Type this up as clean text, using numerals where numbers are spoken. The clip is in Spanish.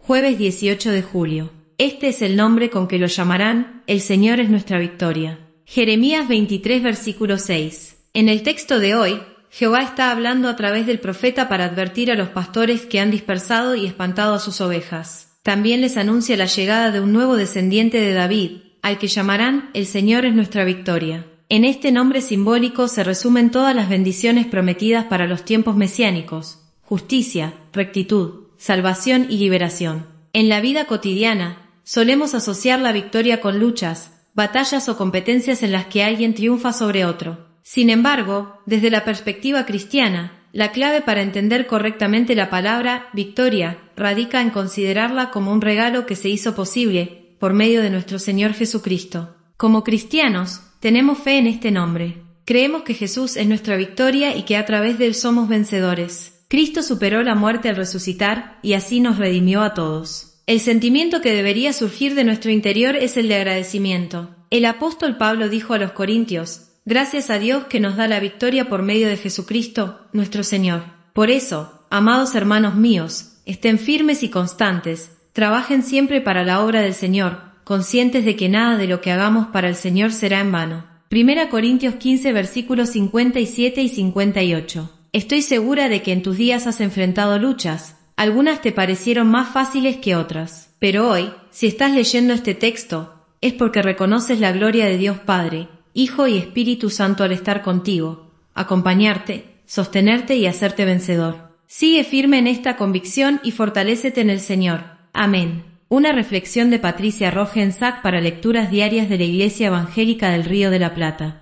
jueves 18 de julio. Este es el nombre con que lo llamarán, el Señor es nuestra victoria. Jeremías 23 versículo 6. En el texto de hoy, Jehová está hablando a través del profeta para advertir a los pastores que han dispersado y espantado a sus ovejas. También les anuncia la llegada de un nuevo descendiente de David, al que llamarán, el Señor es nuestra victoria. En este nombre simbólico se resumen todas las bendiciones prometidas para los tiempos mesiánicos: justicia, rectitud, salvación y liberación. En la vida cotidiana, solemos asociar la victoria con luchas, batallas o competencias en las que alguien triunfa sobre otro. Sin embargo, desde la perspectiva cristiana, la clave para entender correctamente la palabra victoria radica en considerarla como un regalo que se hizo posible por medio de nuestro Señor Jesucristo. Como cristianos, tenemos fe en este nombre. Creemos que Jesús es nuestra victoria y que a través de él somos vencedores. Cristo superó la muerte al resucitar y así nos redimió a todos. El sentimiento que debería surgir de nuestro interior es el de agradecimiento. El apóstol Pablo dijo a los corintios: gracias a Dios que nos da la victoria por medio de Jesucristo, nuestro Señor. Por eso, amados hermanos míos, estén firmes y constantes, trabajen siempre para la obra del Señor, conscientes de que nada de lo que hagamos para el Señor será en vano. 1 Corintios 15 versículos 57 y 58. Estoy segura de que en tus días has enfrentado luchas. Algunas te parecieron más fáciles que otras. Pero hoy, si estás leyendo este texto, es porque reconoces la gloria de Dios Padre, Hijo y Espíritu Santo al estar contigo, acompañarte, sostenerte y hacerte vencedor. Sigue firme en esta convicción y fortalécete en el Señor. Amén. Una reflexión de Patricia Rogensack para lecturas diarias de la Iglesia Evangélica del Río de la Plata.